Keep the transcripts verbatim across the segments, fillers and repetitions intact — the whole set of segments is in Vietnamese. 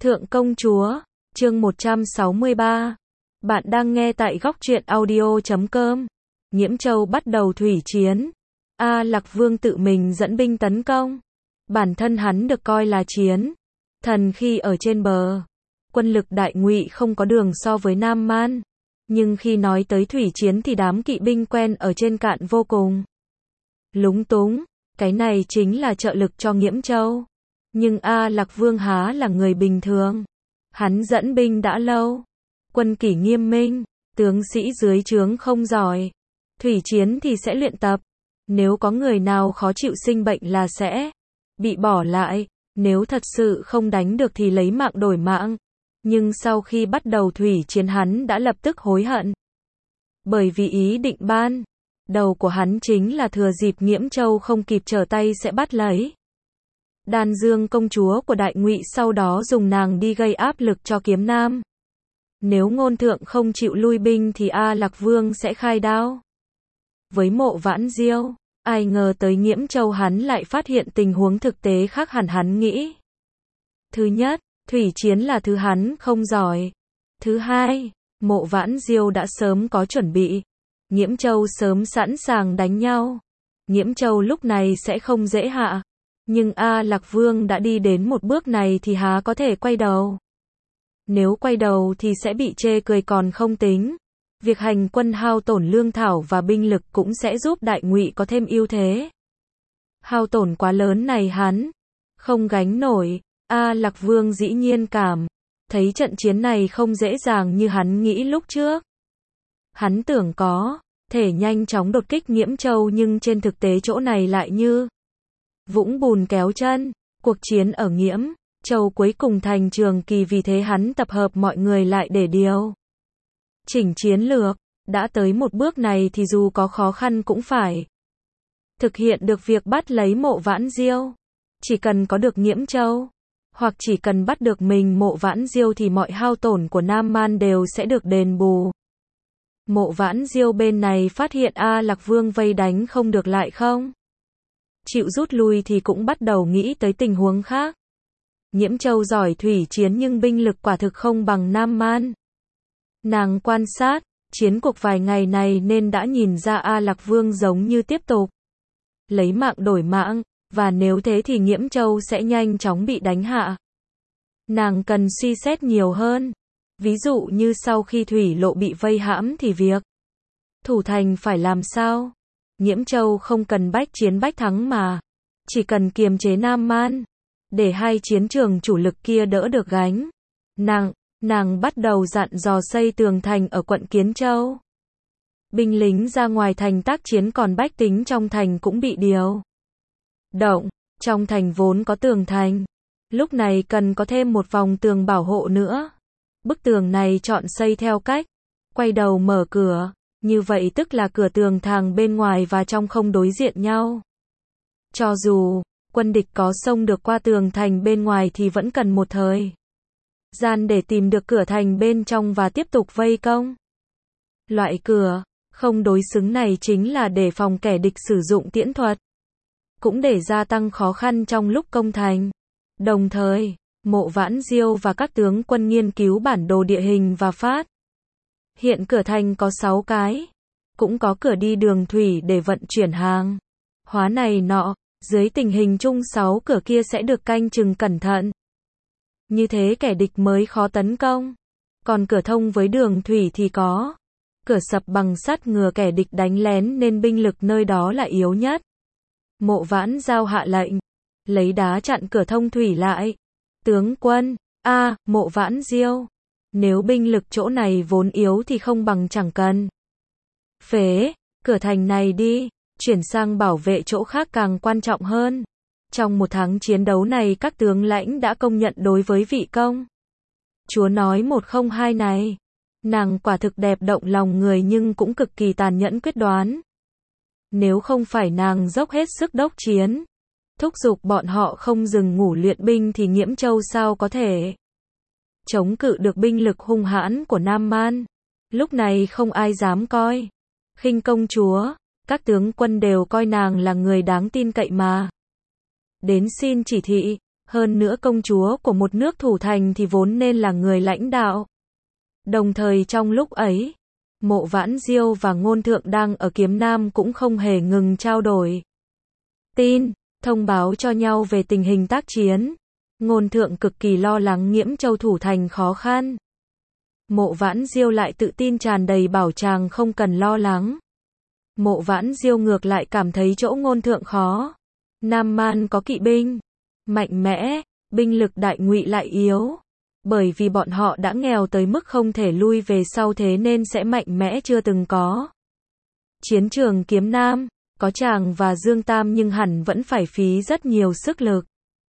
Thượng công chúa, chương một trăm sáu mươi ba. Bạn đang nghe tại góc truyện audio chấm com. Nhiễm Châu bắt đầu thủy chiến. A Lạc Vương tự mình dẫn binh tấn công. Bản thân hắn được coi là chiến thần khi ở trên bờ. Quân lực Đại Ngụy không có đường so với Nam Man. Nhưng khi nói tới thủy chiến thì đám kỵ binh quen ở trên cạn vô cùng lúng túng. Cái này chính là trợ lực cho Nhiễm Châu. Nhưng A Lạc Vương há là người bình thường. Hắn dẫn binh đã lâu. Quân kỷ nghiêm minh, tướng sĩ dưới trướng không giỏi. Thủy chiến thì sẽ luyện tập. Nếu có người nào khó chịu sinh bệnh là sẽ bị bỏ lại. Nếu thật sự không đánh được thì lấy mạng đổi mạng. Nhưng sau khi bắt đầu thủy chiến hắn đã lập tức hối hận. Bởi vì ý định ban đầu của hắn chính là thừa dịp Nhiễm Châu không kịp trở tay sẽ bắt lấy Đan Dương công chúa của Đại Ngụy, sau đó dùng nàng đi gây áp lực cho Kiếm Nam. Nếu Ngôn Thượng không chịu lui binh thì A Lạc Vương sẽ khai đao với Mộ Vãn Diêu. Ai ngờ tới Nhiễm Châu hắn lại phát hiện tình huống thực tế khác hẳn hắn nghĩ. Thứ nhất, thủy chiến là thứ hắn không giỏi. Thứ hai, Mộ Vãn Diêu đã sớm có chuẩn bị. Nhiễm Châu sớm sẵn sàng đánh nhau. Nhiễm Châu lúc này sẽ không dễ hạ. Nhưng A Lạc Vương đã đi đến một bước này thì há có thể quay đầu. Nếu quay đầu thì sẽ bị chê cười còn không tính. Việc hành quân hao tổn lương thảo và binh lực cũng sẽ giúp Đại Ngụy có thêm ưu thế. Hao tổn quá lớn này hắn không gánh nổi. A Lạc Vương dĩ nhiên cảm thấy trận chiến này không dễ dàng như hắn nghĩ lúc trước. Hắn tưởng có thể nhanh chóng đột kích Nhiễm Châu, nhưng trên thực tế chỗ này lại như vũng bùn kéo chân. Cuộc chiến ở Nhiễm Châu cuối cùng thành trường kỳ, vì thế hắn tập hợp mọi người lại để điều chỉnh chiến lược. Đã tới một bước này thì dù có khó khăn cũng phải thực hiện được việc bắt lấy Mộ Vãn Diêu. Chỉ cần có được Nhiễm Châu, hoặc chỉ cần bắt được mình Mộ Vãn Diêu thì mọi hao tổn của Nam Man đều sẽ được đền bù. Mộ Vãn Diêu bên này phát hiện A Lạc Vương vây đánh không được lại không chịu rút lui thì cũng bắt đầu nghĩ tới tình huống khác. Nhiễm Châu giỏi thủy chiến nhưng binh lực quả thực không bằng Nam Man. Nàng quan sát chiến cuộc vài ngày này nên đã nhìn ra A Lạc Vương giống như tiếp tục lấy mạng đổi mạng, và nếu thế thì Nhiễm Châu sẽ nhanh chóng bị đánh hạ. Nàng cần suy xét nhiều hơn. Ví dụ như sau khi thủy lộ bị vây hãm thì việc thủ thành phải làm sao? Nhiễm Châu không cần bách chiến bách thắng mà chỉ cần kiềm chế Nam Man, để hai chiến trường chủ lực kia đỡ được gánh nặng. Nàng bắt đầu dặn dò xây tường thành ở quận Kiến Châu. Binh lính ra ngoài thành tác chiến, còn bách tính trong thành cũng bị điều động. Trong thành vốn có tường thành, lúc này cần có thêm một vòng tường bảo hộ nữa. Bức tường này chọn xây theo cách quay đầu mở cửa, như vậy tức là cửa tường thang bên ngoài và trong không đối diện nhau. Cho dù quân địch có xông được qua tường thành bên ngoài thì vẫn cần một thời gian để tìm được cửa thành bên trong và tiếp tục vây công. Loại cửa không đối xứng này chính là để phòng kẻ địch sử dụng tiễn thuật, cũng để gia tăng khó khăn trong lúc công thành. Đồng thời, Mộ Vãn Diêu và các tướng quân nghiên cứu bản đồ địa hình và phát hiện cửa thành có sáu cái, cũng có cửa đi đường thủy để vận chuyển hàng hóa này nọ. Dưới tình hình chung sáu cửa kia sẽ được canh chừng cẩn thận. Như thế kẻ địch mới khó tấn công. Còn cửa thông với đường thủy thì có cửa sập bằng sắt ngừa kẻ địch đánh lén, nên binh lực nơi đó là yếu nhất. Mộ Vãn Giao hạ lệnh lấy đá chặn cửa thông thủy lại. Tướng quân, a, à, Mộ Vãn Diêu, nếu binh lực chỗ này vốn yếu thì không bằng chẳng cần phế cửa thành này đi, chuyển sang bảo vệ chỗ khác càng quan trọng hơn. Trong một tháng chiến đấu này, các tướng lãnh đã công nhận đối với vị công chúa nói một không hai này. Nàng quả thực đẹp động lòng người nhưng cũng cực kỳ tàn nhẫn quyết đoán. Nếu không phải nàng dốc hết sức đốc chiến, thúc giục bọn họ không dừng ngủ luyện binh thì Nhiễm Châu sao có thể chống cự được binh lực hung hãn của Nam Man. Lúc này không ai dám coi khinh công chúa. Các tướng quân đều coi nàng là người đáng tin cậy mà đến xin chỉ thị. Hơn nữa công chúa của một nước thủ thành thì vốn nên là người lãnh đạo. Đồng thời trong lúc ấy, Mộ Vãn Diêu và Ngôn Thượng đang ở Kiếm Nam cũng không hề ngừng trao đổi tin, thông báo cho nhau về tình hình tác chiến. Ngôn Thượng cực kỳ lo lắng Nghiễm Châu thủ thành khó khăn. Mộ Vãn Diêu lại tự tin tràn đầy bảo chàng không cần lo lắng. Mộ Vãn Diêu ngược lại cảm thấy chỗ Ngôn Thượng khó. Nam Man có kỵ binh mạnh mẽ, binh lực Đại Ngụy lại yếu. Bởi vì bọn họ đã nghèo tới mức không thể lui về sau thế nên sẽ mạnh mẽ chưa từng có. Chiến trường Kiếm Nam, có chàng và Dương Tam nhưng hẳn vẫn phải phí rất nhiều sức lực.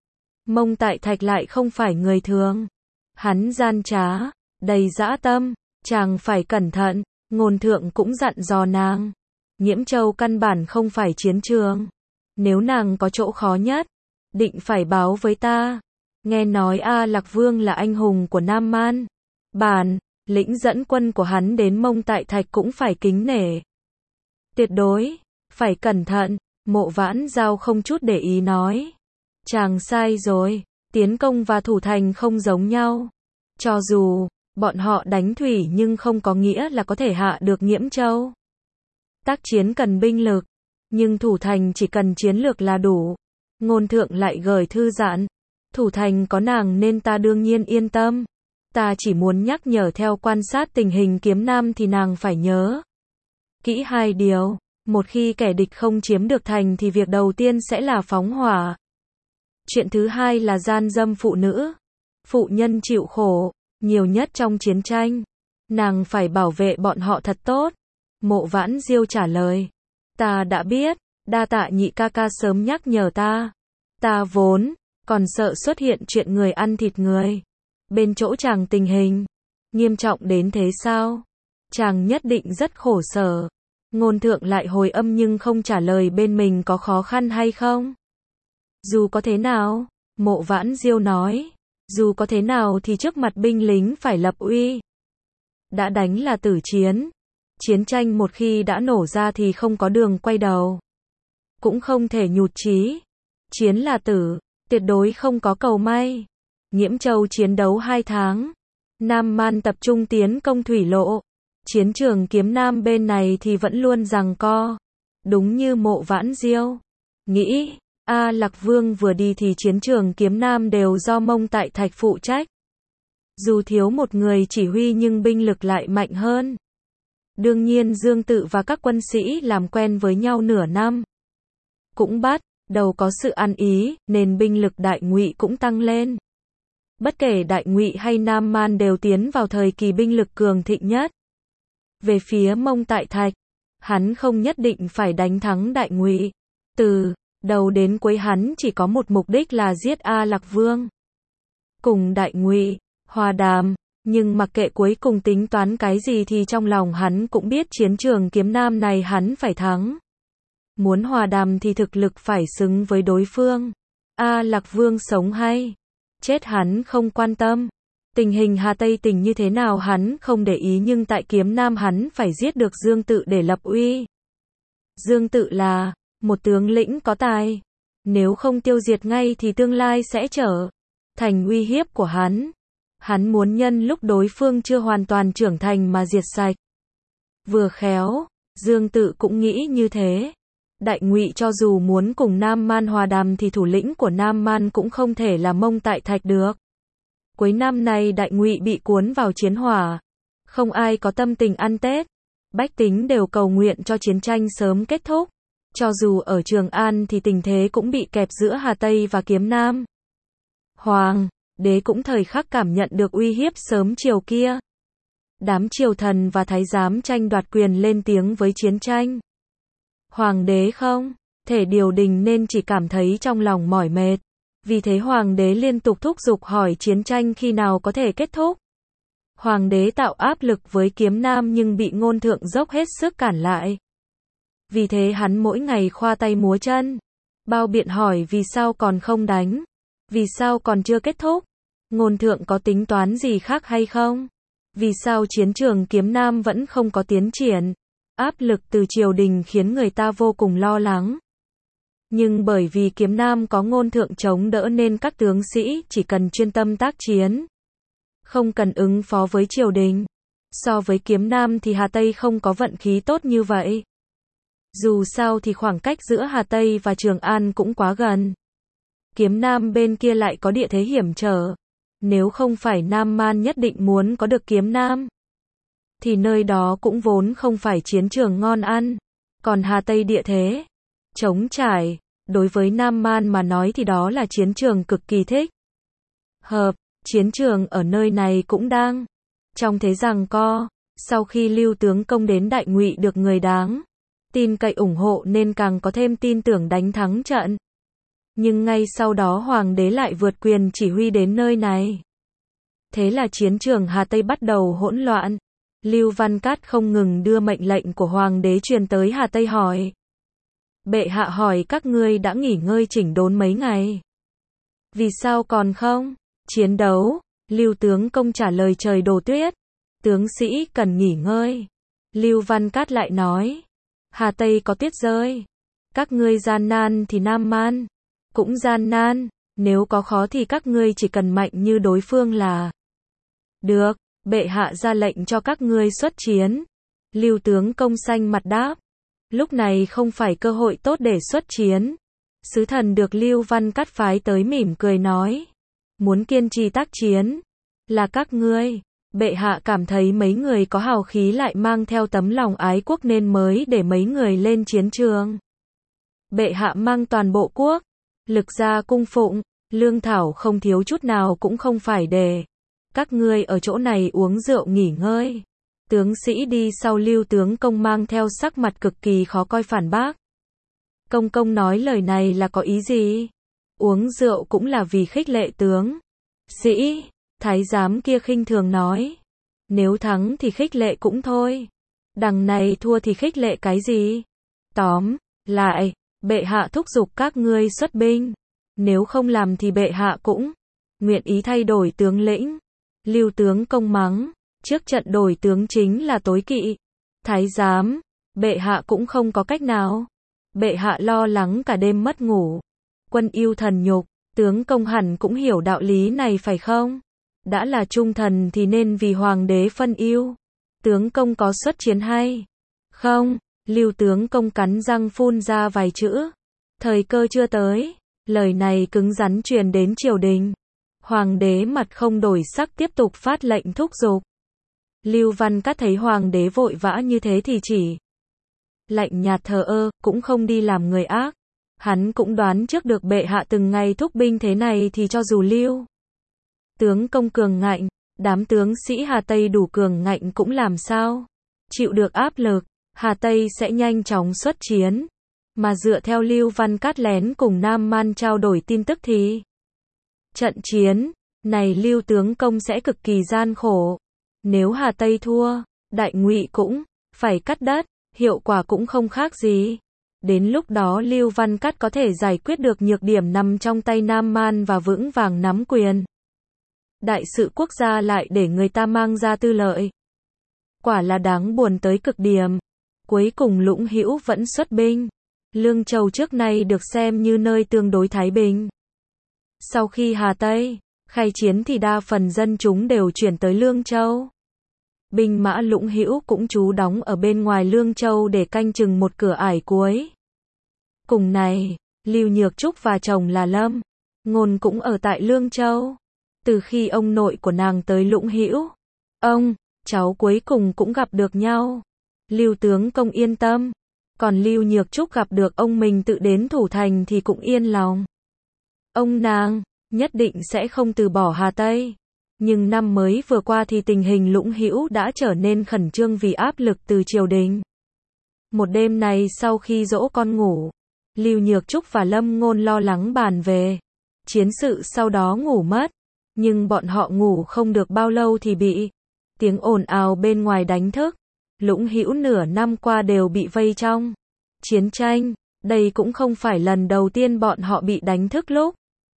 Mông Tại Thạch lại không phải người thường. Hắn gian trá, đầy dã tâm, chàng phải cẩn thận, Ngôn Thượng cũng dặn dò nàng. Nghiễm Châu căn bản không phải chiến trường. Nếu nàng có chỗ khó nhất, định phải báo với ta. Nghe nói A Lạc Vương là anh hùng của Nam Man. Bản lĩnh dẫn quân của hắn đến Mông Tại Thạch cũng phải kính nể. Tuyệt đối, phải cẩn thận, Mộ Vãn Giao không chút để ý nói. Chàng sai rồi, tiến công và thủ thành không giống nhau. Cho dù, bọn họ đánh thủy nhưng không có nghĩa là có thể hạ được Nghiễm Châu. Tác chiến cần binh lực, nhưng thủ thành chỉ cần chiến lược là đủ. Ngôn Thượng lại gửi thư dặn. Thủ thành có nàng nên ta đương nhiên yên tâm. Ta chỉ muốn nhắc nhở theo quan sát tình hình Kiếm Nam thì nàng phải nhớ kỹ hai điều. Một khi kẻ địch không chiếm được thành thì việc đầu tiên sẽ là phóng hỏa. Chuyện thứ hai là gian dâm phụ nữ. Phụ nhân chịu khổ, nhiều nhất trong chiến tranh. Nàng phải bảo vệ bọn họ thật tốt. Mộ Vãn Diêu trả lời. Ta đã biết, đa tạ nhị ca ca sớm nhắc nhở ta. Ta vốn còn sợ xuất hiện chuyện người ăn thịt người. Bên chỗ chàng tình hình nghiêm trọng đến thế sao? Chàng nhất định rất khổ sở. Ngôn Thượng lại hồi âm nhưng không trả lời bên mình có khó khăn hay không. Dù có thế nào, Mộ Vãn Diêu nói, dù có thế nào thì trước mặt binh lính phải lập uy. Đã đánh là tử chiến. Chiến tranh một khi đã nổ ra thì không có đường quay đầu. Cũng không thể nhụt chí. Chiến là tử, tuyệt đối không có cầu may. Nghiễm Châu chiến đấu hai tháng. Nam Man tập trung tiến công thủy lộ. Chiến trường Kiếm Nam bên này thì vẫn luôn giằng co. Đúng như Mộ Vãn Diêu nghĩ, A Lạc Vương vừa đi thì chiến trường Kiếm Nam đều do Mông Tại Thạch phụ trách. Dù thiếu một người chỉ huy nhưng binh lực lại mạnh hơn. Đương nhiên Dương Tự và các quân sĩ làm quen với nhau nửa năm. Cũng bắt đầu có sự ăn ý, nên binh lực Đại Ngụy cũng tăng lên. Bất kể Đại Ngụy hay Nam Man đều tiến vào thời kỳ binh lực cường thịnh nhất. Về phía Mông Tại Thạch, hắn không nhất định phải đánh thắng Đại Ngụy. Từ đầu đến cuối hắn chỉ có một mục đích là giết A Lạc Vương. Cùng Đại Ngụy hòa đàm, nhưng mặc kệ cuối cùng tính toán cái gì thì trong lòng hắn cũng biết chiến trường Kiếm Nam này hắn phải thắng. Muốn hòa đàm thì thực lực phải xứng với đối phương. A Lạc Vương sống hay chết hắn không quan tâm. Tình hình Hà Tây Tỉnh như thế nào hắn không để ý nhưng tại Kiếm Nam hắn phải giết được Dương Tự để lập uy. Dương Tự là một tướng lĩnh có tài. Nếu không tiêu diệt ngay thì tương lai sẽ trở thành uy hiếp của hắn. Hắn muốn nhân lúc đối phương chưa hoàn toàn trưởng thành mà diệt sạch. Vừa khéo, Dương Tự cũng nghĩ như thế. Đại Ngụy cho dù muốn cùng Nam Man hòa đàm thì thủ lĩnh của Nam Man cũng không thể là Mông Tại Thạch được. Cuối năm này Đại Ngụy bị cuốn vào chiến hỏa. Không ai có tâm tình ăn Tết. Bách tính đều cầu nguyện cho chiến tranh sớm kết thúc. Cho dù ở Trường An thì tình thế cũng bị kẹp giữa Hà Tây và Kiếm Nam. Hoàng đế cũng thời khắc cảm nhận được uy hiếp sớm chiều kia. Đám triều thần và thái giám tranh đoạt quyền lên tiếng với chiến tranh. Hoàng đế không thể điều đình nên chỉ cảm thấy trong lòng mỏi mệt. Vì thế hoàng đế liên tục thúc giục hỏi chiến tranh khi nào có thể kết thúc. Hoàng đế tạo áp lực với Kiếm Nam nhưng bị Ngôn Thượng dốc hết sức cản lại. Vì thế hắn mỗi ngày khoa tay múa chân. Bao biện hỏi vì sao còn không đánh. Vì sao còn chưa kết thúc. Ngôn Thượng có tính toán gì khác hay không? Vì sao chiến trường Kiếm Nam vẫn không có tiến triển? Áp lực từ triều đình khiến người ta vô cùng lo lắng. Nhưng bởi vì kiếm nam có ngôn thượng chống đỡ nên các tướng sĩ chỉ cần chuyên tâm tác chiến, không cần ứng phó với triều đình. So với kiếm nam thì Hà Tây không có vận khí tốt như vậy. Dù sao thì khoảng cách giữa Hà Tây và Trường An cũng quá gần. Kiếm nam bên kia lại có địa thế hiểm trở. Nếu không phải Nam Man nhất định muốn có được kiếm nam, thì nơi đó cũng vốn không phải chiến trường ngon ăn. Còn Hà Tây địa thế trống trải, đối với Nam Man mà nói thì đó là chiến trường cực kỳ thích hợp. Chiến trường ở nơi này cũng đang trong thế giằng co. Sau khi Lưu tướng công đến Đại Ngụy được người đáng tin cậy ủng hộ nên càng có thêm tin tưởng đánh thắng trận. Nhưng ngay sau đó hoàng đế lại vượt quyền chỉ huy đến nơi này. Thế là chiến trường Hà Tây bắt đầu hỗn loạn. Lưu Văn Cát không ngừng đưa mệnh lệnh của hoàng đế truyền tới Hà Tây hỏi. Bệ hạ hỏi các ngươi đã nghỉ ngơi chỉnh đốn mấy ngày. Vì sao còn không chiến đấu? Lưu tướng công trả lời trời đổ tuyết. Tướng sĩ cần nghỉ ngơi. Lưu Văn Cát lại nói. Hà Tây có tuyết rơi. Các ngươi gian nan thì Nam Man cũng gian nan. Nếu có khó thì các ngươi chỉ cần mạnh như đối phương là được. Bệ hạ ra lệnh cho các ngươi xuất chiến. Lưu tướng công xanh mặt đáp. Lúc này không phải cơ hội tốt để xuất chiến. Sứ thần được Lưu Văn Cát phái tới mỉm cười nói. Muốn kiên trì tác chiến là các ngươi. Bệ hạ cảm thấy mấy người có hào khí lại mang theo tấm lòng ái quốc nên mới để mấy người lên chiến trường. Bệ hạ mang toàn bộ quốc lực ra cung phụng, lương thảo không thiếu chút nào cũng không phải để các ngươi ở chỗ này uống rượu nghỉ ngơi. Tướng sĩ đi sau Lưu tướng công mang theo sắc mặt cực kỳ khó coi phản bác. Công công nói lời này là có ý gì? Uống rượu cũng là vì khích lệ tướng sĩ. Thái giám kia khinh thường nói. Nếu thắng thì khích lệ cũng thôi. Đằng này thua thì khích lệ cái gì? Tóm lại, bệ hạ thúc giục các ngươi xuất binh. Nếu không làm thì bệ hạ cũng nguyện ý thay đổi tướng lĩnh. Lưu tướng công mắng. Trước trận đổi tướng chính là tối kỵ. Thái giám, bệ hạ cũng không có cách nào. Bệ hạ lo lắng cả đêm mất ngủ. Quân yêu thần nhục, tướng công hẳn cũng hiểu đạo lý này phải không? Đã là trung thần thì nên vì hoàng đế phân ưu. Tướng công có xuất chiến hay không? Lưu tướng công cắn răng phun ra vài chữ. Thời cơ chưa tới. Lời này cứng rắn truyền đến triều đình. Hoàng đế mặt không đổi sắc tiếp tục phát lệnh thúc giục. Lưu Văn Cát thấy hoàng đế vội vã như thế thì chỉ lạnh nhạt thờ ơ, cũng không đi làm người ác. Hắn cũng đoán trước được bệ hạ từng ngày thúc binh thế này thì cho dù Lưu tướng công cường ngạnh, đám tướng sĩ Hà Tây đủ cường ngạnh cũng làm sao chịu được áp lực. Hà Tây sẽ nhanh chóng xuất chiến. Mà dựa theo Lưu Văn Cát lén cùng Nam Man trao đổi tin tức thì trận chiến này Lưu tướng công sẽ cực kỳ gian khổ. Nếu Hà Tây thua, Đại Ngụy cũng phải cắt đất, hiệu quả cũng không khác gì. Đến lúc đó Lưu Văn Cát có thể giải quyết được nhược điểm nằm trong tay Nam Man và vững vàng nắm quyền. Đại sự quốc gia lại để người ta mang ra tư lợi. Quả là đáng buồn tới cực điểm. Cuối cùng Lũng Hữu vẫn xuất binh. Lương Châu trước nay được xem như nơi tương đối thái bình. Sau khi Hà Tây khai chiến thì đa phần dân chúng đều chuyển tới Lương Châu. Binh mã Lũng Hữu cũng trú đóng ở bên ngoài Lương Châu để canh chừng một cửa ải cuối. Cùng này, Lưu Nhược Trúc và chồng là Lâm Ngôn cũng ở tại Lương Châu. Từ khi ông nội của nàng tới Lũng Hữu, ông, cháu cuối cùng cũng gặp được nhau. Lưu tướng công yên tâm. Còn Lưu Nhược Trúc gặp được ông mình tự đến thủ thành thì cũng yên lòng. Ông nàng nhất định sẽ không từ bỏ Hà Tây. Nhưng năm mới vừa qua thì tình hình Lũng Hữu đã trở nên khẩn trương vì áp lực từ triều đình. Một đêm này sau khi dỗ con ngủ, Lưu Nhược Trúc và Lâm Ngôn lo lắng bàn về chiến sự sau đó ngủ mất. Nhưng bọn họ ngủ không được bao lâu thì bị tiếng ồn ào bên ngoài đánh thức. Lũng Hữu nửa năm qua đều bị vây trong chiến tranh. Đây cũng không phải lần đầu tiên bọn họ bị đánh thức lúc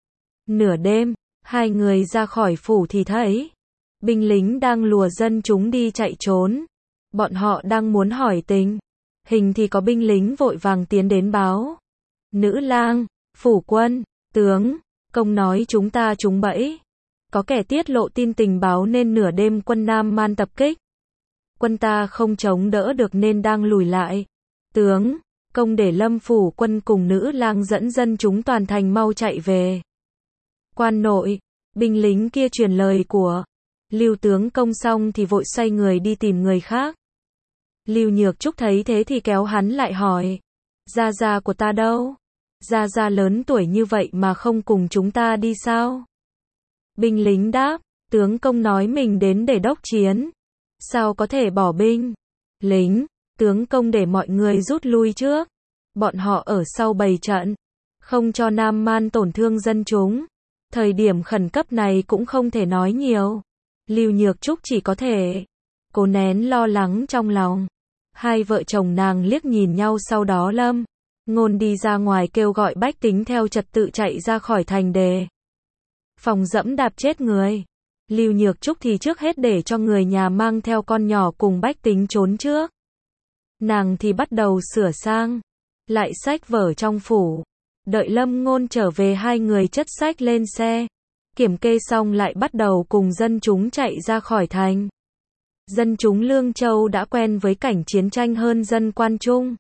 nửa đêm. Hai người ra khỏi phủ thì thấy binh lính đang lùa dân chúng đi chạy trốn. Bọn họ đang muốn hỏi tình hình thì có binh lính vội vàng tiến đến báo. Nữ lang, phủ quân, tướng, công nói chúng ta trúng bẫy. Có kẻ tiết lộ tin tình báo nên nửa đêm quân Nam Man tập kích. Quân ta không chống đỡ được nên đang lùi lại. Tướng, công để Lâm phủ quân cùng nữ lang dẫn dân chúng toàn thành mau chạy về. Quan nội, binh lính kia truyền lời của Lưu tướng công xong thì vội xoay người đi tìm người khác. Lưu Nhược Trúc thấy thế thì kéo hắn lại hỏi, gia gia của ta đâu? Gia gia lớn tuổi như vậy mà không cùng chúng ta đi sao? Binh lính đáp, tướng công nói mình đến để đốc chiến. Sao có thể bỏ binh? Lính, tướng công để mọi người rút lui trước. Bọn họ ở sau bày trận, không cho Nam Man tổn thương dân chúng. Thời điểm khẩn cấp này cũng không thể nói nhiều. Lưu Nhược Trúc chỉ có thể cố nén lo lắng trong lòng. Hai vợ chồng nàng liếc nhìn nhau, sau đó Lâm Ngôn đi ra ngoài kêu gọi bách tính theo trật tự chạy ra khỏi thành đề phòng dẫm đạp chết người. Lưu Nhược Trúc thì trước hết để cho người nhà mang theo con nhỏ cùng bách tính trốn trước. Nàng thì bắt đầu sửa sang lại sách vở trong phủ. Đợi Lâm Ngôn trở về, hai người chất sách lên xe, kiểm kê xong lại bắt đầu cùng dân chúng chạy ra khỏi thành. Dân chúng Lương Châu đã quen với cảnh chiến tranh hơn dân Quan Trung.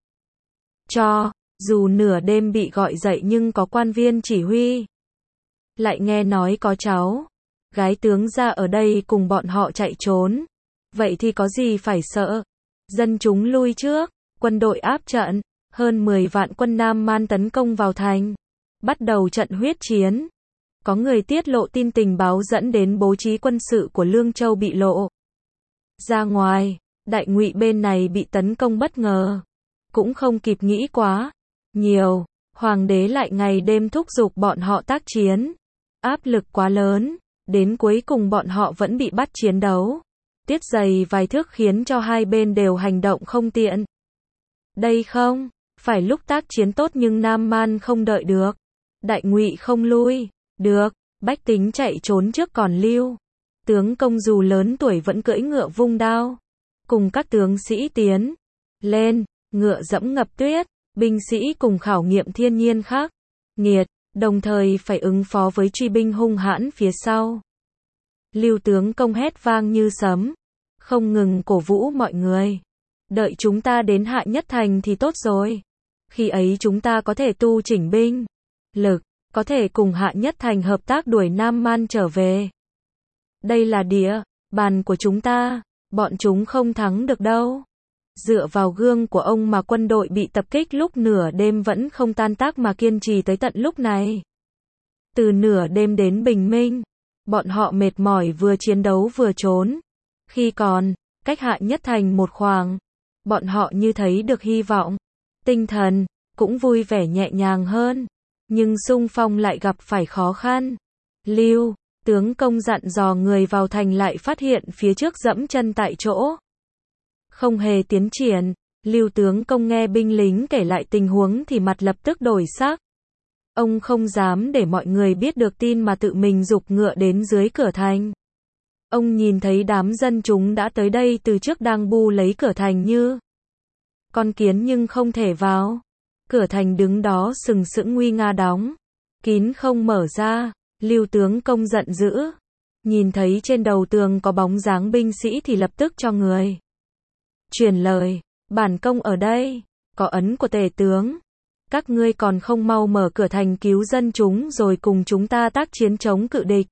Cho dù nửa đêm bị gọi dậy nhưng có quan viên chỉ huy. Lại nghe nói có cháu gái tướng ra ở đây cùng bọn họ chạy trốn. Vậy thì có gì phải sợ. Dân chúng lui trước, quân đội áp trận, hơn mười vạn quân Nam Man tấn công vào thành, bắt đầu trận huyết chiến. Có người tiết lộ tin tình báo dẫn đến bố trí quân sự của Lương Châu bị lộ ra ngoài. Đại Ngụy bên này bị tấn công bất ngờ, cũng không kịp nghĩ quá nhiều, hoàng đế lại ngày đêm thúc giục bọn họ tác chiến. Áp lực quá lớn, đến cuối cùng bọn họ vẫn bị bắt chiến đấu. Tiết dày vài thước khiến cho hai bên đều hành động không tiện. Đây không phải lúc tác chiến tốt, nhưng Nam Man không đợi được. Đại Ngụy không lui được, bách tính chạy trốn trước, còn Lưu tướng công dù lớn tuổi vẫn cưỡi ngựa vung đao, cùng các tướng sĩ tiến lên, ngựa dẫm ngập tuyết. Binh sĩ cùng khảo nghiệm thiên nhiên khắc nghiệt, đồng thời phải ứng phó với truy binh hung hãn phía sau. Lưu tướng công hét vang như sấm, không ngừng cổ vũ mọi người. Đợi chúng ta đến Hạ Nhất Thành thì tốt rồi. Khi ấy chúng ta có thể tu chỉnh binh lực, có thể cùng Hạ Nhất Thành hợp tác đuổi Nam Man trở về. Đây là địa bàn của chúng ta, bọn chúng không thắng được đâu. Dựa vào gương của ông mà quân đội bị tập kích lúc nửa đêm vẫn không tan tác mà kiên trì tới tận lúc này. Từ nửa đêm đến bình minh, bọn họ mệt mỏi vừa chiến đấu vừa trốn. Khi còn cách Hạ Nhất Thành một khoảng, bọn họ như thấy được hy vọng. Tinh thần cũng vui vẻ nhẹ nhàng hơn, nhưng xung phong lại gặp phải khó khăn. Lưu tướng công dặn dò người vào thành lại phát hiện phía trước dẫm chân tại chỗ, không hề tiến triển. Lưu tướng công nghe binh lính kể lại tình huống thì mặt lập tức đổi sắc. Ông không dám để mọi người biết được tin mà tự mình giục ngựa đến dưới cửa thành. Ông nhìn thấy đám dân chúng đã tới đây từ trước đang bu lấy cửa thành như con kiến nhưng không thể vào. Cửa thành đứng đó sừng sững nguy nga đóng kín không mở ra. Lưu tướng công giận dữ, nhìn thấy trên đầu tường có bóng dáng binh sĩ thì lập tức cho người truyền lời, bản công ở đây, có ấn của tể tướng. Các ngươi còn không mau mở cửa thành cứu dân chúng rồi cùng chúng ta tác chiến chống cự địch.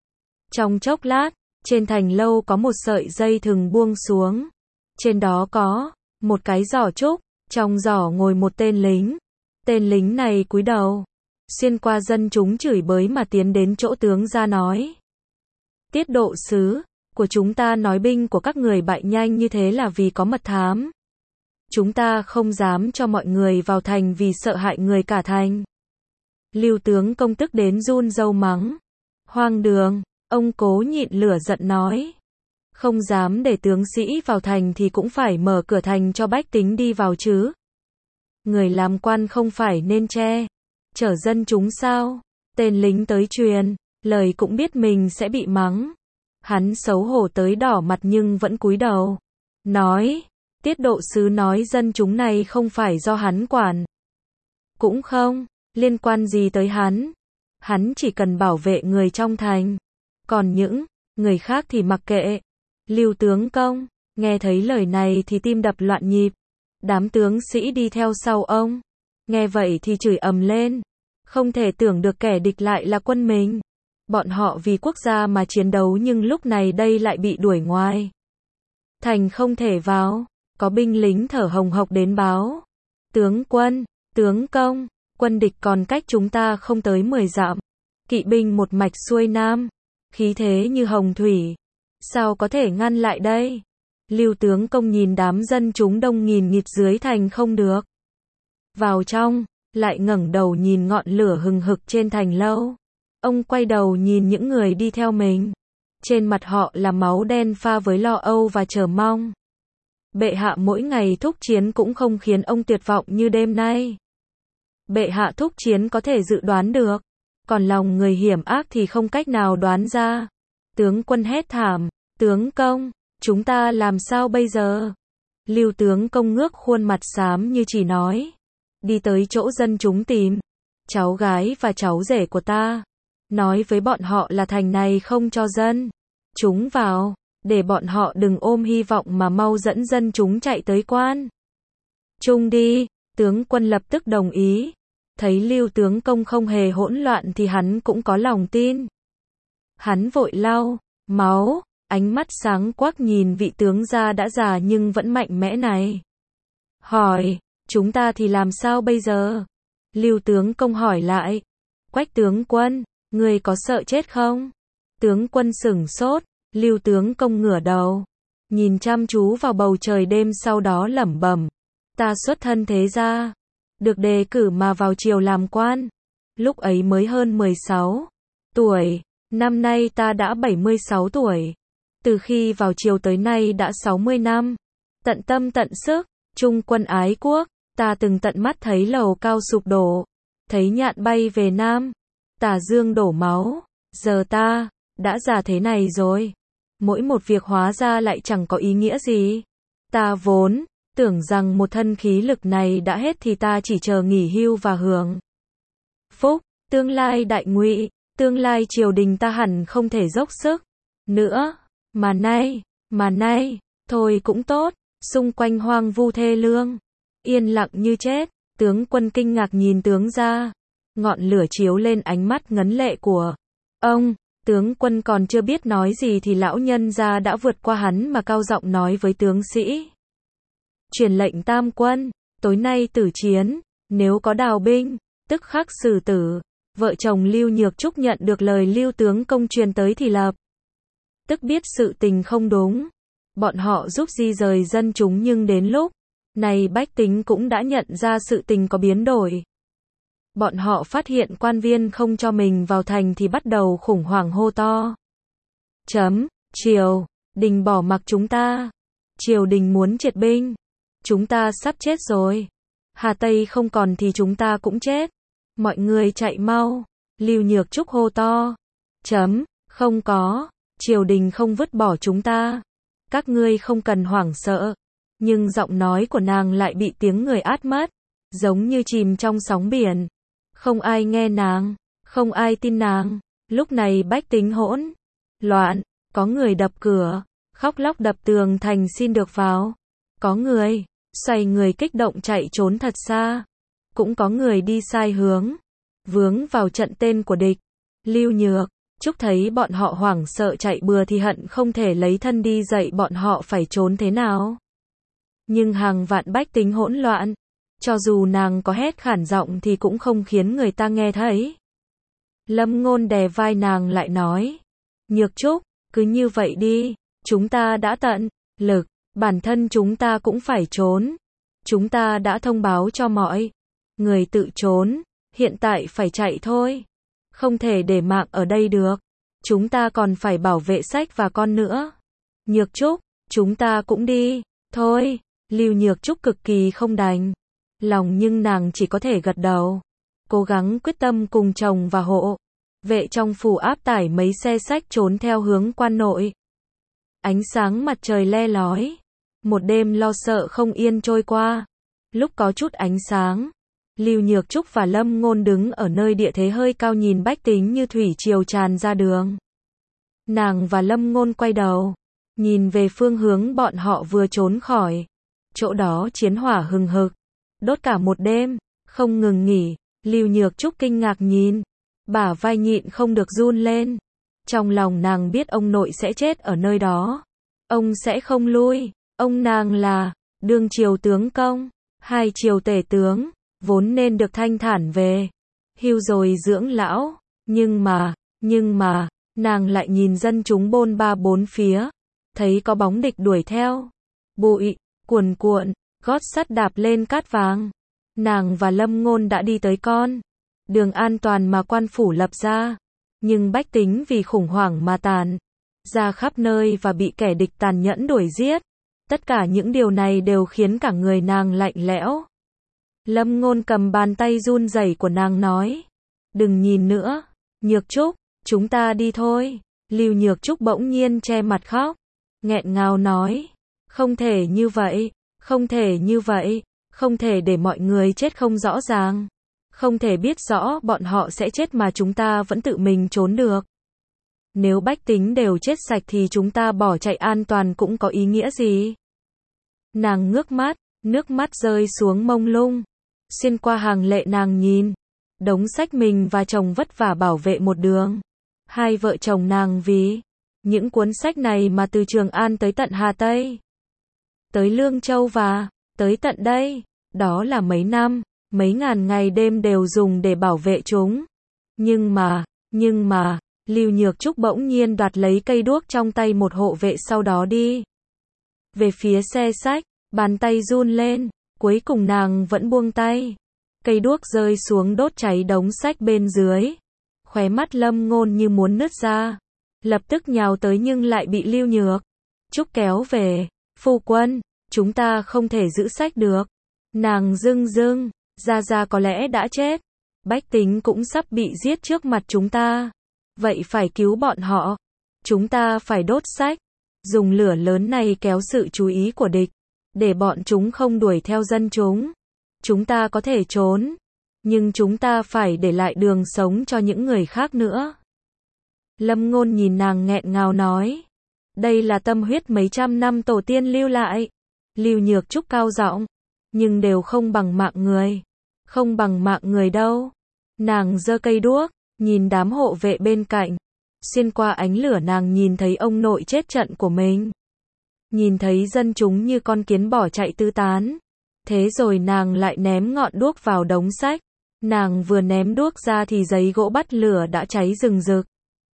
Trong chốc lát, trên thành lâu có một sợi dây thừng buông xuống. Trên đó có một cái giỏ trúc, trong giỏ ngồi một tên lính. Tên lính này cúi đầu, xuyên qua dân chúng chửi bới mà tiến đến chỗ tướng ra nói: Tiết độ sứ của chúng ta nói binh của các người bại nhanh như thế là vì có mật thám. Chúng ta không dám cho mọi người vào thành vì sợ hại người cả thành. Lưu tướng công tức đến run râu mắng: Hoang đường! Ông cố nhịn lửa giận nói: Không dám để tướng sĩ vào thành thì cũng phải mở cửa thành cho bách tính đi vào chứ. Người làm quan không phải nên che chở dân chúng sao? Tên lính tới truyền lời cũng biết mình sẽ bị mắng. Hắn xấu hổ tới đỏ mặt nhưng vẫn cúi đầu, nói: Tiết độ sứ nói dân chúng này không phải do hắn quản. Cũng không Liên quan gì tới hắn? Hắn chỉ cần bảo vệ người trong thành. Còn những người khác thì mặc kệ. Lưu tướng công, nghe thấy lời này thì tim đập loạn nhịp. Đám tướng sĩ đi theo sau ông. Nghe vậy thì chửi ầm lên. Không thể tưởng được kẻ địch lại là quân mình. Bọn họ vì quốc gia mà chiến đấu nhưng lúc này đây lại bị đuổi ngoài. Thành không thể vào. Có binh lính thở hồng hộc đến báo. Tướng quân, tướng công, quân địch còn cách chúng ta không tới mười dặm. Kỵ binh một mạch xuôi nam. Khí thế như hồng thủy. Sao có thể ngăn lại đây? Lưu tướng công nhìn đám dân chúng đông nghìn nghịt dưới thành không được. Vào trong, lại ngẩng đầu nhìn ngọn lửa hừng hực trên thành lâu. Ông quay đầu nhìn những người đi theo mình. Trên mặt họ là máu đen pha với lo âu và chờ mong. Bệ hạ mỗi ngày thúc chiến cũng không khiến ông tuyệt vọng như đêm nay. Bệ hạ thúc chiến có thể dự đoán được. Còn lòng người hiểm ác thì không cách nào đoán ra. Tướng quân hét thảm. Tướng công, chúng ta làm sao bây giờ? Lưu tướng công ngước khuôn mặt xám như chỉ nói. Đi tới chỗ dân chúng tìm. Cháu gái và cháu rể của ta. Nói với bọn họ là thành này không cho dân chúng vào. Để bọn họ đừng ôm hy vọng mà mau dẫn dân chúng chạy tới quan Trung đi. Tướng quân lập tức đồng ý. Thấy Lưu tướng công không hề hỗn loạn thì hắn cũng có lòng tin. Hắn vội lau máu, ánh mắt sáng quắc nhìn vị tướng gia đã già nhưng vẫn mạnh mẽ này. Hỏi, chúng ta thì làm sao bây giờ? Lưu tướng công hỏi lại. Quách tướng quân, người có sợ chết không? Tướng quân sửng sốt. Lưu tướng công ngửa đầu, nhìn chăm chú vào bầu trời đêm sau đó lẩm bẩm. Ta xuất thân thế gia, được đề cử mà vào triều làm quan. Lúc ấy mới hơn mười sáu tuổi, năm nay ta đã bảy mươi sáu tuổi. Từ khi vào triều tới nay đã sáu mươi năm. Tận tâm tận sức, trung quân ái quốc, ta từng tận mắt thấy lầu cao sụp đổ, thấy nhạn bay về Nam, Tà Dương đổ máu, giờ ta đã già thế này rồi. Mỗi một việc hóa ra lại chẳng có ý nghĩa gì. Ta vốn tưởng rằng một thân khí lực này đã hết thì ta chỉ chờ nghỉ hưu và hưởng phúc, tương lai đại ngụy, tương lai triều đình ta hẳn không thể dốc sức nữa, mà nay, mà nay, thôi cũng tốt, xung quanh hoang vu thê lương, yên lặng như chết. Tướng quân kinh ngạc nhìn tướng gia, ngọn lửa chiếu lên ánh mắt ngấn lệ của ông. Tướng quân còn chưa biết nói gì thì lão nhân gia đã vượt qua hắn mà cao giọng nói với tướng sĩ. Truyền lệnh tam quân, tối nay tử chiến, nếu có đào binh, tức khắc xử tử. Vợ chồng Lưu Nhược Trúc nhận được lời Lưu tướng công truyền tới thì lập tức biết sự tình không đúng. Bọn họ giúp di rời dân chúng nhưng đến lúc này bách tính cũng đã nhận ra sự tình có biến đổi. Bọn họ phát hiện quan viên không cho mình vào thành thì bắt đầu khủng hoảng hô to. Chấm, triều đình bỏ mặc chúng ta. Triều đình muốn triệt binh. Chúng ta sắp chết rồi. Hà Tây không còn thì chúng ta cũng chết. Mọi người chạy mau. Lưu Nhược Trúc hô to. Chấm, không có. Triều đình không vứt bỏ chúng ta. Các ngươi không cần hoảng sợ. Nhưng giọng nói của nàng lại bị tiếng người át mất. Giống như chìm trong sóng biển. Không ai nghe nàng, không ai tin nàng. Lúc này bách tính hỗn loạn, có người đập cửa, khóc lóc đập tường thành xin được vào. Có người xoay người kích động chạy trốn thật xa. Cũng có người đi sai hướng, vướng vào trận tên của địch. Lưu Nhược Trúc thấy bọn họ hoảng sợ chạy bừa thì hận không thể lấy thân đi dạy bọn họ phải trốn thế nào. Nhưng hàng vạn bách tính hỗn loạn. Cho dù nàng có hét khản giọng thì cũng không khiến người ta nghe thấy. Lâm Ngôn đè vai nàng lại nói. Nhược Trúc, cứ như vậy đi. Chúng ta đã tận lực, bản thân chúng ta cũng phải trốn. Chúng ta đã thông báo cho mọi người tự trốn. Hiện tại phải chạy thôi. Không thể để mạng ở đây được. Chúng ta còn phải bảo vệ sách và con nữa. Nhược Trúc, chúng ta cũng đi. Thôi, Lưu Nhược Trúc cực kỳ không đành lòng nhưng nàng chỉ có thể gật đầu. Cố gắng quyết tâm cùng chồng và hộ vệ trong phủ áp tải mấy xe sách trốn theo hướng quan nội. Ánh sáng mặt trời le lói. Một đêm lo sợ không yên trôi qua. Lúc có chút ánh sáng, Lưu Nhược Trúc và Lâm Ngôn đứng ở nơi địa thế hơi cao nhìn bách tính như thủy triều tràn ra đường. Nàng và Lâm Ngôn quay đầu, nhìn về phương hướng bọn họ vừa trốn khỏi. Chỗ đó chiến hỏa hừng hực, đốt cả một đêm, không ngừng nghỉ. Lưu Nhược Trúc kinh ngạc nhìn, bả vai nhịn không được run lên. Trong lòng nàng biết ông nội sẽ chết ở nơi đó. Ông sẽ không lui. Ông nàng là đương triều tướng công, hai triều tể tướng, vốn nên được thanh thản về hưu rồi dưỡng lão. Nhưng mà, nhưng mà, nàng lại nhìn dân chúng bôn ba bốn phía, thấy có bóng địch đuổi theo. Bụi, cuồn cuộn, gót sắt đạp lên cát vàng. Nàng và Lâm Ngôn đã đi tới con đường an toàn mà quan phủ lập ra. Nhưng bách tính vì khủng hoảng mà tàn ra khắp nơi và bị kẻ địch tàn nhẫn đuổi giết. Tất cả những điều này đều khiến cả người nàng lạnh lẽo. Lâm Ngôn cầm bàn tay run rẩy của nàng nói, đừng nhìn nữa, Nhược Trúc, chúng ta đi thôi. Lưu Nhược Trúc bỗng nhiên che mặt khóc, nghẹn ngào nói, không thể như vậy, không thể như vậy, không thể để mọi người chết không rõ ràng. Không thể biết rõ bọn họ sẽ chết mà chúng ta vẫn tự mình trốn được. Nếu bách tính đều chết sạch thì chúng ta bỏ chạy an toàn cũng có ý nghĩa gì? Nàng ngước mắt, nước mắt rơi xuống mông lung. Xuyên qua hàng lệ nàng nhìn đống sách mình và chồng vất vả bảo vệ một đường. Hai vợ chồng nàng vì những cuốn sách này mà từ Trường An tới tận Hà Tây, tới Lương Châu và tới tận đây. Đó là mấy năm, mấy ngàn ngày đêm đều dùng để bảo vệ chúng. Nhưng mà, nhưng mà, Lưu Nhược Trúc bỗng nhiên đoạt lấy cây đuốc trong tay một hộ vệ, sau đó đi về phía xe sách, bàn tay run lên, cuối cùng nàng vẫn buông tay. Cây đuốc rơi xuống đốt cháy đống sách bên dưới. Khóe mắt Lâm Ngôn như muốn nứt ra, lập tức nhào tới nhưng lại bị Lưu Nhược Trúc kéo về. Phu quân, chúng ta không thể giữ sách được. Nàng rưng rưng, Gia Gia có lẽ đã chết. Bách tính cũng sắp bị giết trước mặt chúng ta. Vậy phải cứu bọn họ. Chúng ta phải đốt sách. Dùng lửa lớn này kéo sự chú ý của địch, để bọn chúng không đuổi theo dân chúng. Chúng ta có thể trốn, nhưng chúng ta phải để lại đường sống cho những người khác nữa. Lâm Ngôn nhìn nàng nghẹn ngào nói, đây là tâm huyết mấy trăm năm tổ tiên lưu lại. Lưu Nhược Trúc cao giọng, nhưng đều không bằng mạng người. Không bằng mạng người đâu. Nàng giơ cây đuốc, nhìn đám hộ vệ bên cạnh. Xuyên qua ánh lửa nàng nhìn thấy ông nội chết trận của mình. Nhìn thấy dân chúng như con kiến bỏ chạy tứ tán. Thế rồi nàng lại ném ngọn đuốc vào đống sách. Nàng vừa ném đuốc ra thì giấy gỗ bắt lửa đã cháy rừng rực.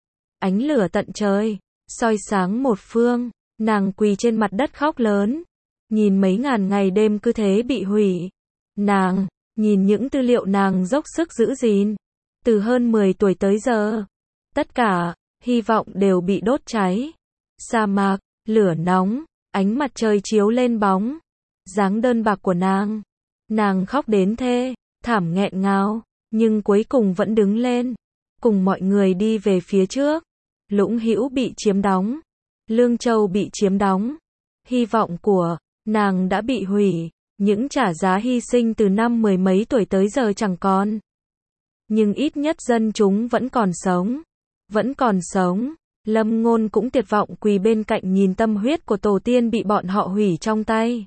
Ánh lửa tận trời, soi sáng một phương. Nàng quỳ trên mặt đất khóc lớn. Nhìn mấy ngàn ngày đêm cứ thế bị hủy. Nàng, nhìn những tư liệu nàng dốc sức giữ gìn. Từ hơn mười tuổi tới giờ. Tất cả, hy vọng đều bị đốt cháy. Sa mạc, lửa nóng, ánh mặt trời chiếu lên bóng dáng đơn bạc của nàng. Nàng khóc đến thê thảm nghẹn ngào, nhưng cuối cùng vẫn đứng lên, cùng mọi người đi về phía trước. Lũng Hữu bị chiếm đóng, Lương Châu bị chiếm đóng, hy vọng của nàng đã bị hủy, những trả giá hy sinh từ năm mười mấy tuổi tới giờ chẳng còn. Nhưng ít nhất dân chúng vẫn còn sống, vẫn còn sống. Lâm Ngôn cũng tuyệt vọng quỳ bên cạnh nhìn tâm huyết của tổ tiên bị bọn họ hủy trong tay.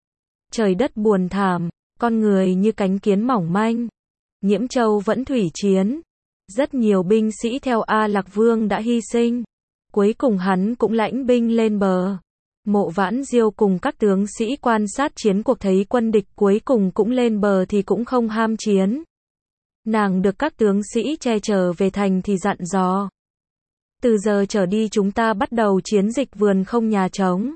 Trời đất buồn thảm, con người như cánh kiến mỏng manh. Nhiễm Châu vẫn thủy chiến. Rất nhiều binh sĩ theo A Lạc Vương đã hy sinh. Cuối cùng hắn cũng lãnh binh lên bờ. Mộ Vãn Diêu cùng các tướng sĩ quan sát chiến cuộc thấy quân địch cuối cùng cũng lên bờ thì cũng không ham chiến. Nàng được các tướng sĩ che chở về thành thì dặn dò. Từ giờ trở đi chúng ta bắt đầu chiến dịch vườn không nhà trống.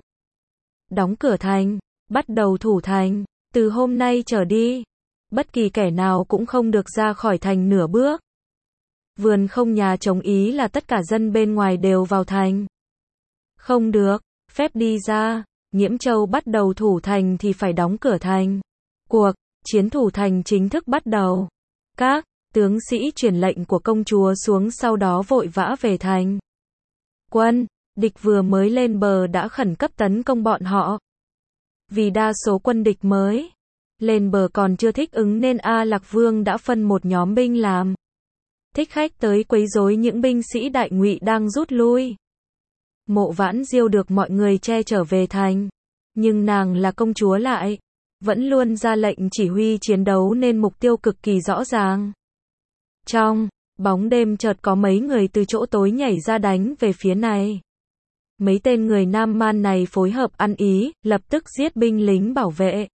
Đóng cửa thành, bắt đầu thủ thành. Từ hôm nay trở đi, bất kỳ kẻ nào cũng không được ra khỏi thành nửa bước. Vườn không nhà trống ý là tất cả dân bên ngoài đều vào thành. Không được phép đi ra. Nhiễm Châu bắt đầu thủ thành thì phải đóng cửa thành. Cuộc chiến thủ thành chính thức bắt đầu. Các tướng sĩ truyền lệnh của công chúa xuống, sau đó vội vã về thành. Quân địch vừa mới lên bờ đã khẩn cấp tấn công bọn họ. Vì đa số quân địch mới Lên bờ còn chưa thích ứng nên A Lạc Vương đã phân một nhóm binh làm thích khách tới quấy rối những binh sĩ Đại Ngụy đang rút lui. Mộ Vãn Diêu được mọi người che chở về thành, nhưng nàng là công chúa lại vẫn luôn ra lệnh chỉ huy chiến đấu nên mục tiêu cực kỳ rõ ràng. Trong bóng đêm chợt có mấy người từ chỗ tối nhảy ra đánh về phía này. Mấy tên người Nam Man này phối hợp ăn ý, lập tức giết binh lính bảo vệ.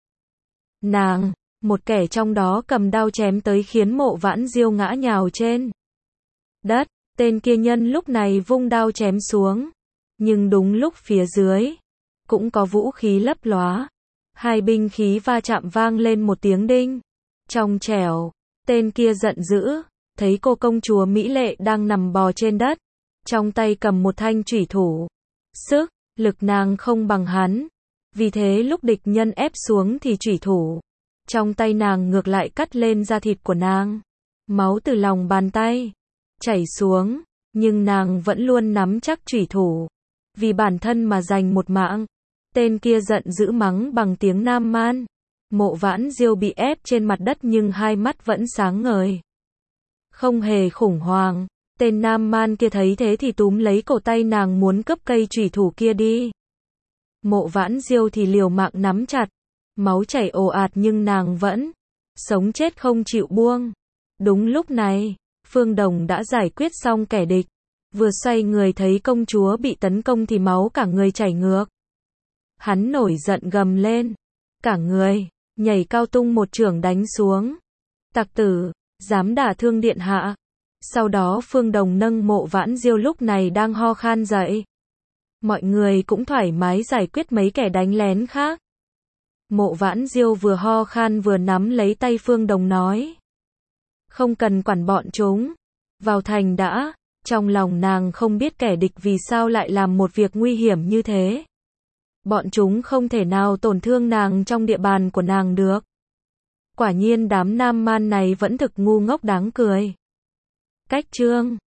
Nàng, một kẻ trong đó cầm đao chém tới khiến Mộ Vãn Diêu ngã nhào trên đất. Tên kia nhân lúc này vung đao chém xuống, nhưng đúng lúc phía dưới cũng có vũ khí lấp lóa. Hai binh khí va chạm vang lên một tiếng đinh trong trẻo. Tên kia giận dữ, thấy cô công chúa mỹ lệ đang nằm bò trên đất, trong tay cầm một thanh chủy thủ. Sức lực nàng không bằng hắn, vì thế lúc địch nhân ép xuống thì chủy thủ trong tay nàng ngược lại cắt lên da thịt của nàng. Máu từ lòng bàn tay chảy xuống, nhưng nàng vẫn luôn nắm chắc chủy thủ, vì bản thân mà giành một mạng. Tên kia giận dữ mắng bằng tiếng Nam Man. Mộ Vãn Diêu bị ép trên mặt đất nhưng hai mắt vẫn sáng ngời, không hề khủng hoảng. Tên Nam Man kia thấy thế thì túm lấy cổ tay nàng muốn cướp cây chủy thủ kia đi. Mộ Vãn Diêu thì liều mạng nắm chặt, máu chảy ồ ạt nhưng nàng vẫn sống chết không chịu buông. Đúng lúc này, Phương Đồng đã giải quyết xong kẻ địch, vừa xoay người thấy công chúa bị tấn công thì máu cả người chảy ngược. Hắn nổi giận gầm lên, cả người nhảy cao tung một chưởng đánh xuống. Tặc tử, dám đả thương điện hạ. Sau đó Phương Đồng nâng Mộ Vãn Diêu lúc này đang ho khan dậy. Mọi người cũng thoải mái giải quyết mấy kẻ đánh lén khác. Mộ Vãn Diêu vừa ho khan vừa nắm lấy tay Phương Đồng nói: không cần quản bọn chúng, vào thành đã. Trong lòng nàng không biết kẻ địch vì sao lại làm một việc nguy hiểm như thế. Bọn chúng không thể nào tổn thương nàng trong địa bàn của nàng được. Quả nhiên đám Nam Man này vẫn thực ngu ngốc đáng cười. Cách chương